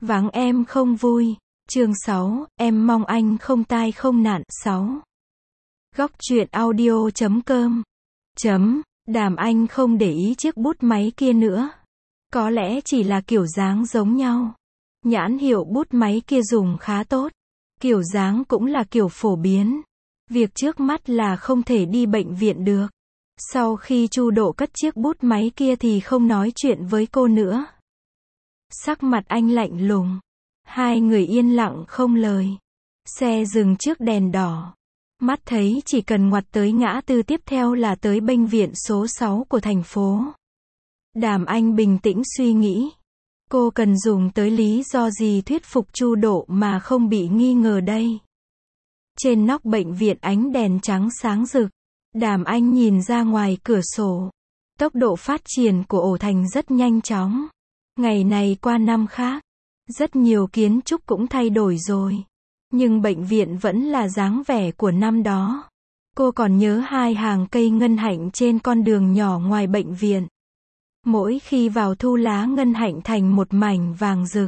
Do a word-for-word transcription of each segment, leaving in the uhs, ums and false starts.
Vắng em không vui. Chương sáu, em mong anh không tai không nạn. sáu. Góc truyện audio chấm com. Chấm, Đàm Anh không để ý chiếc bút máy kia nữa. Có lẽ chỉ là kiểu dáng giống nhau. Nhãn hiệu bút máy kia dùng khá tốt. Kiểu dáng cũng là kiểu phổ biến. Việc trước mắt là không thể đi bệnh viện được. Sau khi Chu Độ cất chiếc bút máy kia thì không nói chuyện với cô nữa. Sắc mặt anh lạnh lùng. Hai người yên lặng không lời. Xe dừng trước đèn đỏ. Mắt thấy chỉ cần ngoặt tới ngã tư tiếp theo là tới bệnh viện số sáu của thành phố. Đàm Anh bình tĩnh suy nghĩ. Cô cần dùng tới lý do gì thuyết phục Chu Độ mà không bị nghi ngờ đây? Trên nóc bệnh viện ánh đèn trắng sáng rực. Đàm Anh nhìn ra ngoài cửa sổ. Tốc độ phát triển của ổ thành rất nhanh chóng. Ngày này qua năm khác. Rất nhiều kiến trúc cũng thay đổi rồi. Nhưng bệnh viện vẫn là dáng vẻ của năm đó. Cô còn nhớ hai hàng cây ngân hạnh trên con đường nhỏ ngoài bệnh viện. Mỗi khi vào thu lá ngân hạnh thành một mảnh vàng rực.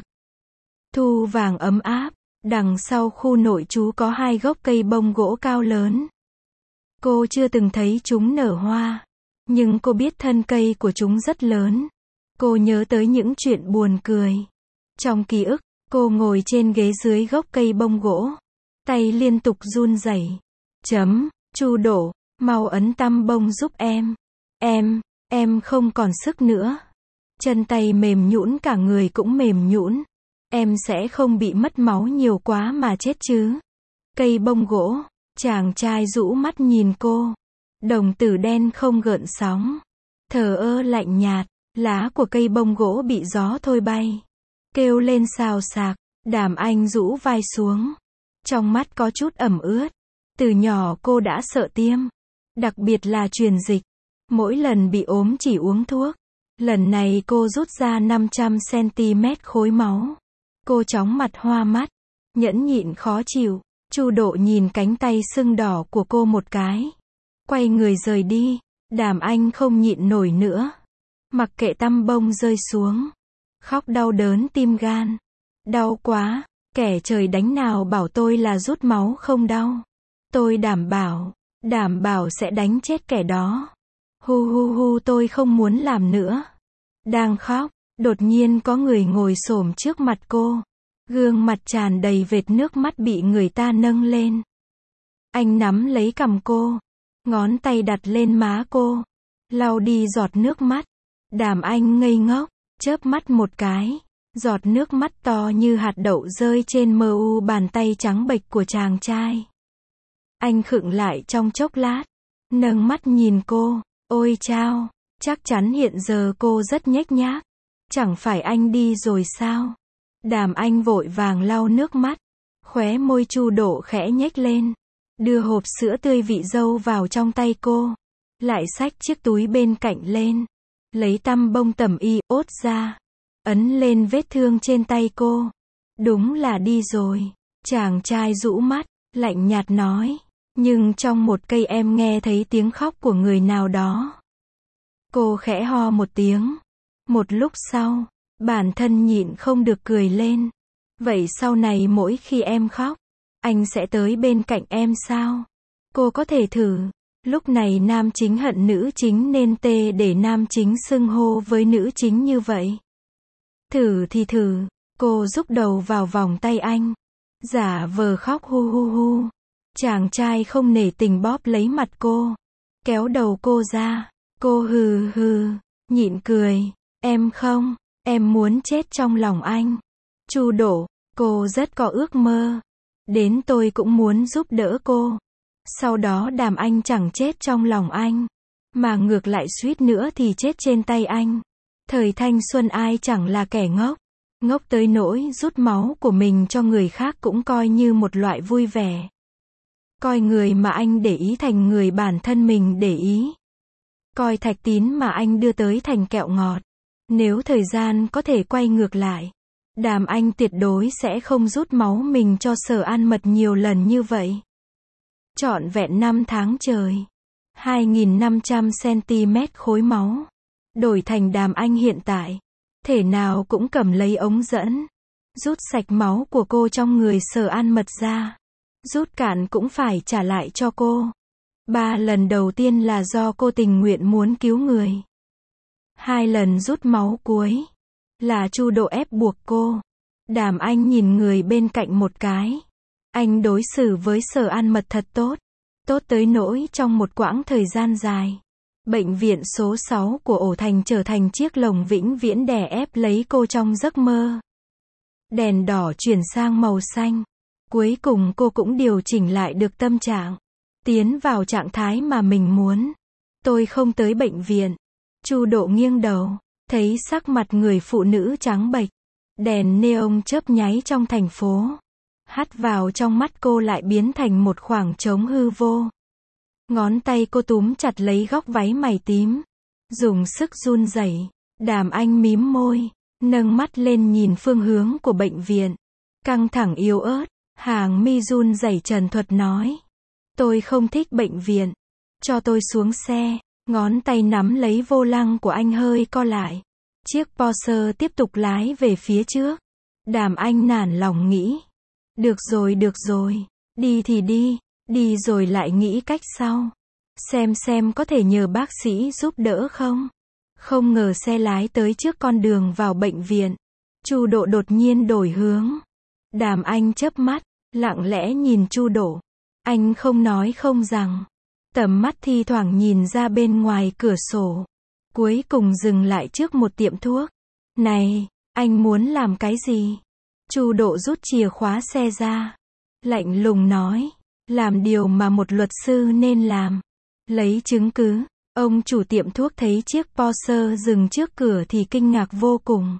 Thu vàng ấm áp. Đằng sau khu nội trú có hai gốc cây bông gỗ cao lớn. Cô chưa từng thấy chúng nở hoa. Nhưng cô biết thân cây của chúng rất lớn. Cô nhớ tới những chuyện buồn cười. Trong ký ức, cô ngồi trên ghế dưới gốc cây bông gỗ. Tay liên tục run rẩy. Chấm, Chu Độ, mau ấn tăm bông giúp em. Em, em không còn sức nữa. Chân tay mềm nhũn cả người cũng mềm nhũn. Em sẽ không bị mất máu nhiều quá mà chết chứ. Cây bông gỗ, chàng trai rũ mắt nhìn cô. Đồng tử đen không gợn sóng. Thờ ơ lạnh nhạt, lá của cây bông gỗ bị gió thôi bay. Kêu lên xào xạc, Đàm Anh rũ vai xuống. Trong mắt có chút ẩm ướt. Từ nhỏ cô đã sợ tiêm. Đặc biệt là truyền dịch. Mỗi lần bị ốm chỉ uống thuốc. Lần này cô rút ra năm trăm xăng-ti-mét khối máu. Cô chóng mặt hoa mắt. Nhẫn nhịn khó chịu. Chu Độ nhìn cánh tay sưng đỏ của cô một cái. Quay người rời đi. Đàm Anh không nhịn nổi nữa. Mặc kệ tăm bông rơi xuống. Khóc đau đớn tim gan. Đau quá. Kẻ trời đánh nào bảo tôi là rút máu không đau. Tôi đảm bảo. Đảm bảo sẽ đánh chết kẻ đó. Hu hu hu tôi không muốn làm nữa. Đang khóc. Đột nhiên có người ngồi xổm trước mặt cô. Gương mặt tràn đầy vệt nước mắt bị người ta nâng lên. Anh nắm lấy cằm cô. Ngón tay đặt lên má cô. Lau đi giọt nước mắt. Đàm Anh ngây ngốc. Chớp mắt một cái. Giọt nước mắt to như hạt đậu rơi trên mờ u bàn tay trắng bệch của chàng trai. Anh khựng lại trong chốc lát. Nâng mắt nhìn cô. Ôi chao. Chắc chắn hiện giờ cô rất nhếch nhác. Chẳng phải anh đi rồi sao? Đàm Anh vội vàng lau nước mắt. Khóe môi Chu Độ khẽ nhếch lên. Đưa hộp sữa tươi vị dâu vào trong tay cô. Lại xách chiếc túi bên cạnh lên. Lấy tăm bông tẩm y ốt ra. Ấn lên vết thương trên tay cô. Đúng là đi rồi. Chàng trai rũ mắt. Lạnh nhạt nói. Nhưng trong một cây em nghe thấy tiếng khóc của người nào đó. Cô khẽ ho một tiếng. Một lúc sau. Bản thân nhịn không được cười lên. Vậy sau này mỗi khi em khóc. Anh sẽ tới bên cạnh em sao? Cô có thể thử. Lúc này nam chính hận nữ chính nên tê để nam chính xưng hô với nữ chính như vậy. Thử thì thử. Cô rúc đầu vào vòng tay anh. Giả vờ khóc hu hu hu. Chàng trai không nể tình bóp lấy mặt cô. Kéo đầu cô ra. Cô hừ hừ. Nhịn cười. Em không. Em muốn chết trong lòng anh. Chu Độ. Cô rất có ước mơ. Đến tôi cũng muốn giúp đỡ cô. Sau đó Đàm Anh chẳng chết trong lòng anh. Mà ngược lại suýt nữa thì chết trên tay anh. Thời thanh xuân ai chẳng là kẻ ngốc. Ngốc tới nỗi rút máu của mình cho người khác cũng coi như một loại vui vẻ. Coi người mà anh để ý thành người bản thân mình để ý. Coi thạch tín mà anh đưa tới thành kẹo ngọt. Nếu thời gian có thể quay ngược lại. Đàm Anh tuyệt đối sẽ không rút máu mình cho Sở An Mật nhiều lần như vậy. Trọn vẹn năm tháng trời. hai nghìn năm trăm xăng-ti-mét khối máu. Đổi thành Đàm Anh hiện tại. Thể nào cũng cầm lấy ống dẫn. Rút sạch máu của cô trong người Sở An Mật ra. Rút cạn cũng phải trả lại cho cô. Ba lần đầu tiên là do cô tình nguyện muốn cứu người. Hai lần rút máu cuối là Chu Độ ép buộc cô. Đàm Anh nhìn người bên cạnh một cái. Anh đối xử với Sở An Mật thật tốt. Tốt tới nỗi trong một quãng thời gian dài, bệnh viện số sáu của Ổ Thành trở thành chiếc lồng vĩnh viễn đè ép lấy cô trong giấc mơ. Đèn đỏ chuyển sang màu xanh. Cuối cùng cô cũng điều chỉnh lại được tâm trạng. Tiến vào trạng thái mà mình muốn. Tôi không tới bệnh viện. Chu Độ nghiêng đầu. Thấy sắc mặt người phụ nữ trắng bệch. Đèn neon chớp nháy trong thành phố. Hắt vào trong mắt cô lại biến thành một khoảng trống hư vô. Ngón tay cô túm chặt lấy góc váy mày tím. Dùng sức run rẩy. Đàm Anh mím môi. Nâng mắt lên nhìn phương hướng của bệnh viện. Căng thẳng yếu ớt. Hàng mi run rẩy trần thuật nói. Tôi không thích bệnh viện. Cho tôi xuống xe. Ngón tay nắm lấy vô lăng của anh hơi co lại. Chiếc Porsche tiếp tục lái về phía trước. Đàm Anh nản lòng nghĩ. Được rồi được rồi. Đi thì đi. Đi rồi lại nghĩ cách sau. Xem xem có thể nhờ bác sĩ giúp đỡ không. Không ngờ xe lái tới trước con đường vào bệnh viện. Chu Độ đột nhiên đổi hướng. Đàm Anh chớp mắt, lặng lẽ nhìn Chu Độ. Anh không nói không rằng. Tầm mắt thi thoảng nhìn ra bên ngoài cửa sổ. Cuối cùng dừng lại trước một tiệm thuốc. Này, anh muốn làm cái gì? Chu Độ rút chìa khóa xe ra. Lạnh lùng nói. Làm điều mà một luật sư nên làm. Lấy chứng cứ. Ông chủ tiệm thuốc thấy chiếc Porsche dừng trước cửa thì kinh ngạc vô cùng.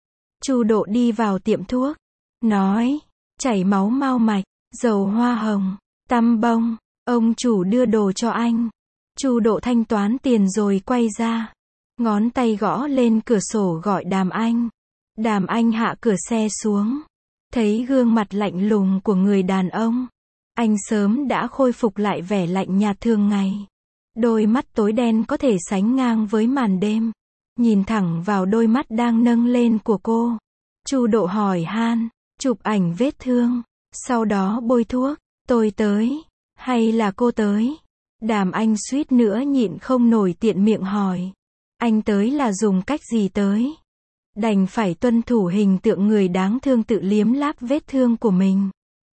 Chu Độ đi vào tiệm thuốc. Nói. Chảy máu mao mạch. Dầu hoa hồng. Tăm bông. Ông chủ đưa đồ cho anh. Chu Độ thanh toán tiền rồi quay ra. Ngón tay gõ lên cửa sổ gọi Đàm Anh. Đàm Anh hạ cửa xe xuống. Thấy gương mặt lạnh lùng của người đàn ông. Anh sớm đã khôi phục lại vẻ lạnh nhạt thường ngày. Đôi mắt tối đen có thể sánh ngang với màn đêm. Nhìn thẳng vào đôi mắt đang nâng lên của cô. Chu Độ hỏi han. Chụp ảnh vết thương. Sau đó bôi thuốc. Tôi tới. Hay là cô tới? Đàm Anh suýt nữa nhịn không nổi tiện miệng hỏi. Anh tới là dùng cách gì tới? Đành phải tuân thủ hình tượng người đáng thương tự liếm láp vết thương của mình.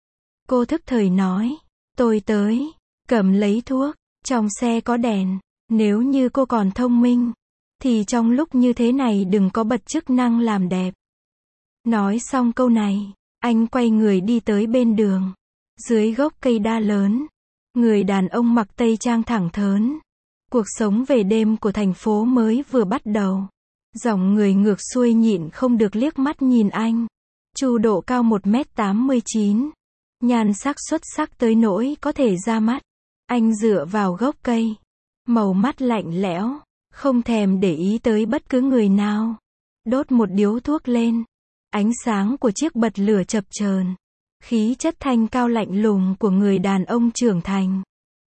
Cô thức thời nói. Tôi tới. Cầm lấy thuốc. Trong xe có đèn. Nếu như cô còn thông minh. Thì trong lúc như thế này đừng có bật chức năng làm đẹp. Nói xong câu này. Anh quay người đi tới bên đường. Dưới gốc cây đa lớn. Người đàn ông mặc tây trang thẳng thớn. Cuộc sống về đêm của thành phố mới vừa bắt đầu. Dòng người ngược xuôi nhịn không được liếc mắt nhìn anh. Chu Độ cao một mét tám mươi chín. Nhan sắc xuất sắc tới nỗi có thể ra mắt. Anh dựa vào gốc cây. Màu mắt lạnh lẽo. Không thèm để ý tới bất cứ người nào. Đốt một điếu thuốc lên. Ánh sáng của chiếc bật lửa chập chờn. Khí chất thanh cao lạnh lùng của người đàn ông trưởng thành.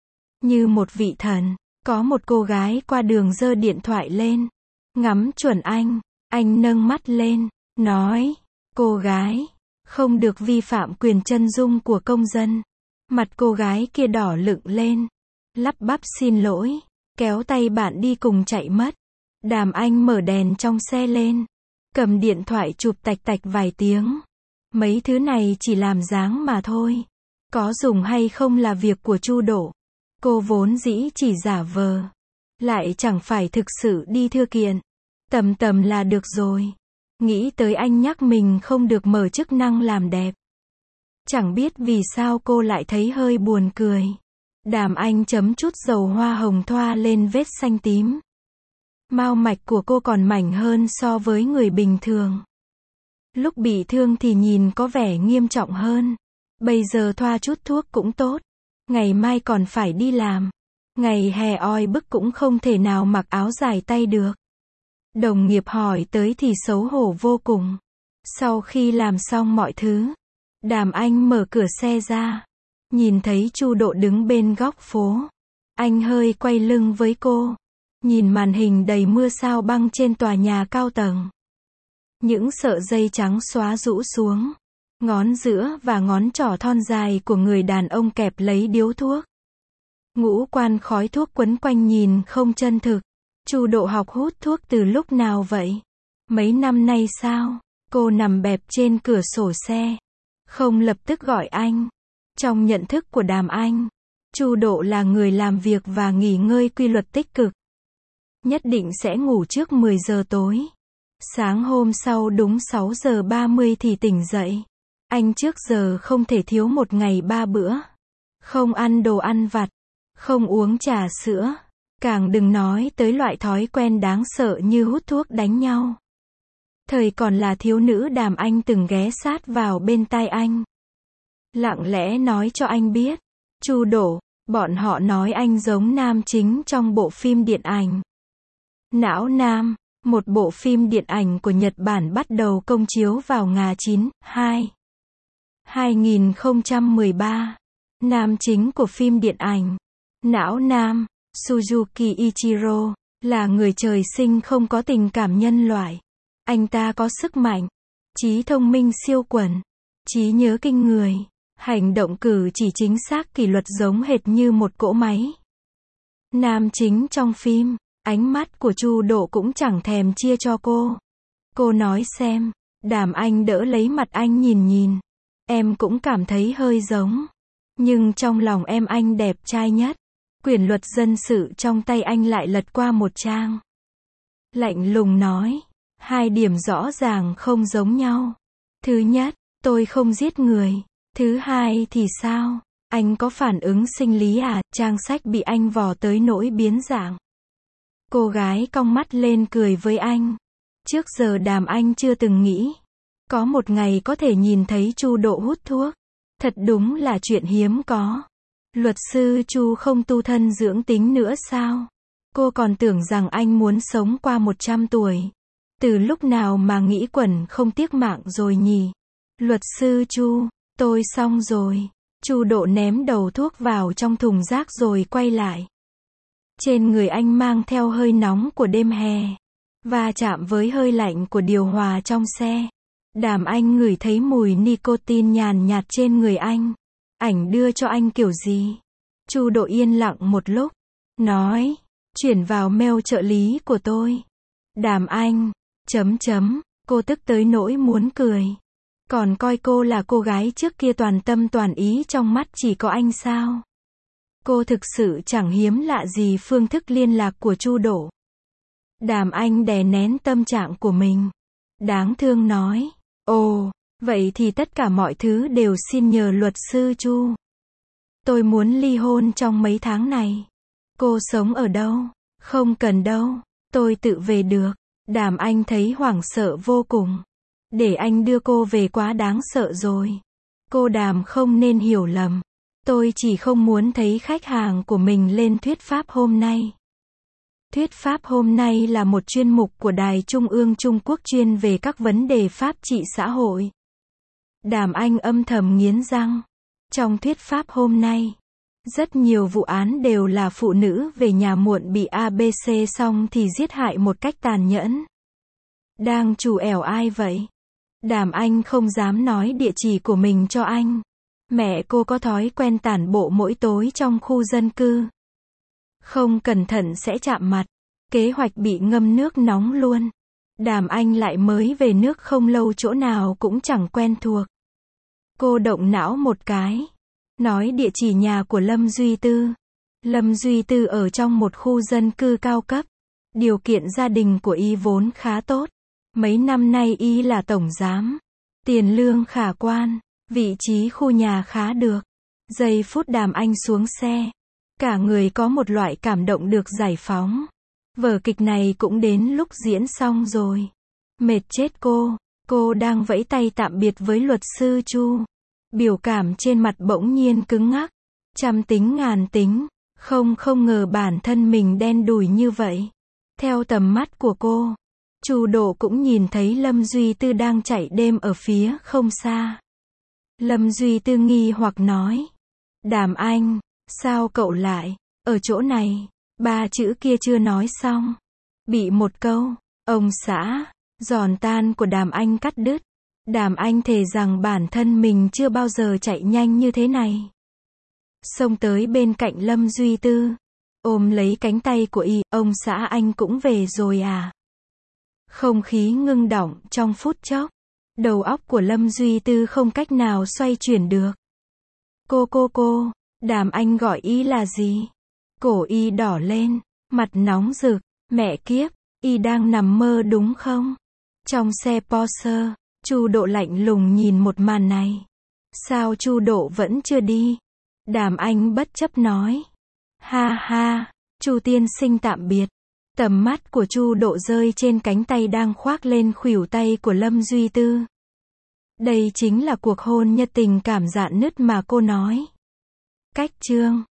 Như một vị thần. Có một cô gái qua đường giơ điện thoại lên. Ngắm chuẩn anh. Anh nâng mắt lên. Nói. Cô gái. Không được vi phạm quyền chân dung của công dân. Mặt cô gái kia đỏ lựng lên. Lắp bắp xin lỗi. Kéo tay bạn đi cùng chạy mất. Đàm Anh mở đèn trong xe lên. Cầm điện thoại chụp tạch tạch vài tiếng. Mấy thứ này chỉ làm dáng mà thôi. Có dùng hay không là việc của Chu Độ. Cô vốn dĩ chỉ giả vờ. Lại chẳng phải thực sự đi thư kiện. Tầm tầm là được rồi. Nghĩ tới anh nhắc mình không được mở chức năng làm đẹp. Chẳng biết vì sao cô lại thấy hơi buồn cười. Đàm Anh chấm chút dầu hoa hồng thoa lên vết xanh tím. Mao mạch của cô còn mảnh hơn so với người bình thường. Lúc bị thương thì nhìn có vẻ nghiêm trọng hơn. Bây giờ thoa chút thuốc cũng tốt. Ngày mai còn phải đi làm. Ngày hè oi bức cũng không thể nào mặc áo dài tay được. Đồng nghiệp hỏi tới thì xấu hổ vô cùng. Sau khi làm xong mọi thứ, Đàm Anh mở cửa xe ra. Nhìn thấy Chu Độ đứng bên góc phố. Anh hơi quay lưng với cô. Nhìn màn hình đầy mưa sao băng trên tòa nhà cao tầng. Những sợi dây trắng xóa rũ xuống. Ngón giữa và ngón trỏ thon dài của người đàn ông kẹp lấy điếu thuốc. Ngũ quan khói thuốc quấn quanh nhìn không chân thực. Chu Độ học hút thuốc từ lúc nào vậy? Mấy năm nay sao? Cô nằm bẹp trên cửa sổ xe. Không lập tức gọi anh. Trong nhận thức của Đàm Anh, Chu Độ là người làm việc và nghỉ ngơi quy luật tích cực. Nhất định sẽ ngủ trước mười giờ tối. Sáng hôm sau đúng sáu giờ ba mươi thì tỉnh dậy. Anh trước giờ không thể thiếu một ngày ba bữa. Không ăn đồ ăn vặt. Không uống trà sữa. Càng đừng nói tới loại thói quen đáng sợ như hút thuốc đánh nhau. Thời còn là thiếu nữ Đàm Anh từng ghé sát vào bên tai anh. Lặng lẽ nói cho anh biết. Chu Độ, bọn họ nói anh giống nam chính trong bộ phim điện ảnh Não Nam, một bộ phim điện ảnh của Nhật Bản bắt đầu công chiếu vào ngày chín tháng hai hai nghìn không trăm mười ba. Nam chính của phim điện ảnh Não Nam, Suzuki Ichiro, là người trời sinh không có tình cảm nhân loại. Anh ta có sức mạnh, trí thông minh siêu quần, trí nhớ kinh người, hành động cử chỉ chính xác kỷ luật giống hệt như một cỗ máy. Nam chính trong phim, ánh mắt của Chu Độ cũng chẳng thèm chia cho cô. Cô nói xem, Đàm Anh đỡ lấy mặt anh nhìn nhìn. Em cũng cảm thấy hơi giống. Nhưng trong lòng em anh đẹp trai nhất. Quyển luật dân sự trong tay anh lại lật qua một trang. Lạnh lùng nói, hai điểm rõ ràng không giống nhau. Thứ nhất, tôi không giết người. Thứ hai thì sao? Anh có phản ứng sinh lý à? Trang sách bị anh vò tới nỗi biến dạng. Cô gái cong mắt lên cười với anh. Trước giờ Đàm Anh chưa từng nghĩ có một ngày có thể nhìn thấy Chu Độ hút thuốc. Thật đúng là chuyện hiếm có. Luật sư Chu không tu thân dưỡng tính nữa sao? Cô còn tưởng rằng anh muốn sống qua một trăm tuổi. Từ lúc nào mà nghĩ quẩn không tiếc mạng rồi nhỉ? Luật sư Chu, tôi xong rồi. Chu Độ ném đầu thuốc vào trong thùng rác rồi quay lại. Trên người anh mang theo hơi nóng của đêm hè, và chạm với hơi lạnh của điều hòa trong xe. Đàm Anh ngửi thấy mùi nicotine nhàn nhạt trên người anh. Ảnh đưa cho anh kiểu gì? Chu Độ yên lặng một lúc, nói, chuyển vào mail trợ lý của tôi. Đàm Anh, chấm chấm, cô tức tới nỗi muốn cười. Còn coi cô là cô gái trước kia toàn tâm toàn ý trong mắt chỉ có anh sao? Cô thực sự chẳng hiếm lạ gì phương thức liên lạc của Chu Độ. Đàm Anh đè nén tâm trạng của mình. Đáng thương nói, ồ, vậy thì tất cả mọi thứ đều xin nhờ luật sư Chu. Tôi muốn ly hôn trong mấy tháng này. Cô sống ở đâu? Không cần đâu, tôi tự về được. Đàm Anh thấy hoảng sợ vô cùng. Để anh đưa cô về quá đáng sợ rồi. Cô Đàm không nên hiểu lầm. Tôi chỉ không muốn thấy khách hàng của mình lên thuyết pháp hôm nay. Thuyết pháp hôm nay là một chuyên mục của Đài Trung ương Trung Quốc chuyên về các vấn đề pháp trị xã hội. Đàm Anh âm thầm nghiến răng. Trong thuyết pháp hôm nay, rất nhiều vụ án đều là phụ nữ về nhà muộn bị a bê xê xong thì giết hại một cách tàn nhẫn. Đang trù ẻo ai vậy? Đàm Anh không dám nói địa chỉ của mình cho anh. Mẹ cô có thói quen tản bộ mỗi tối trong khu dân cư. Không cẩn thận sẽ chạm mặt. Kế hoạch bị ngâm nước nóng luôn. Đàm Anh lại mới về nước không lâu, chỗ nào cũng chẳng quen thuộc. Cô động não một cái. Nói địa chỉ nhà của Lâm Duy Tư. Lâm Duy Tư ở trong một khu dân cư cao cấp. Điều kiện gia đình của y vốn khá tốt. Mấy năm nay y là tổng giám. Tiền lương khả quan. Vị trí khu nhà khá được. Giây phút Đàm Anh xuống xe, cả người có một loại cảm động được giải phóng. Vở kịch này cũng đến lúc diễn xong rồi. Mệt chết cô. Cô đang vẫy tay tạm biệt với luật sư Chu. Biểu cảm trên mặt bỗng nhiên cứng ngắc. Trăm tính ngàn tính. Không không ngờ bản thân mình đen đủi như vậy. Theo tầm mắt của cô, Chu Độ cũng nhìn thấy Lâm Duy Tư đang chạy đêm ở phía không xa. Lâm Duy Tư nghi hoặc nói. Đàm Anh, sao cậu lại ở chỗ này? Ba chữ kia chưa nói xong. Bị một câu, ông xã, Giòn tan của Đàm Anh cắt đứt. Đàm Anh thề rằng bản thân mình chưa bao giờ chạy nhanh như thế này. Xông tới bên cạnh Lâm Duy Tư, ôm lấy cánh tay của y, ông xã anh cũng về rồi à? Không khí ngưng đọng trong phút chốc. Đầu óc của Lâm Duy Tư không cách nào xoay chuyển được. Cô cô cô, Đàm Anh gọi y là gì? Cổ y đỏ lên, mặt nóng rực, mẹ kiếp, y đang nằm mơ đúng không? Trong xe Porsche, Chu Độ lạnh lùng nhìn một màn này. Sao Chu Độ vẫn chưa đi? Đàm Anh bất chấp nói. Ha ha, Chu tiên sinh tạm biệt. Tầm mắt của Chu Độ rơi trên cánh tay đang khoác lên khuỷu tay của Lâm Duy Tư. Đây chính là cuộc hôn nhân tình cảm rạn nứt mà cô nói. Cách chương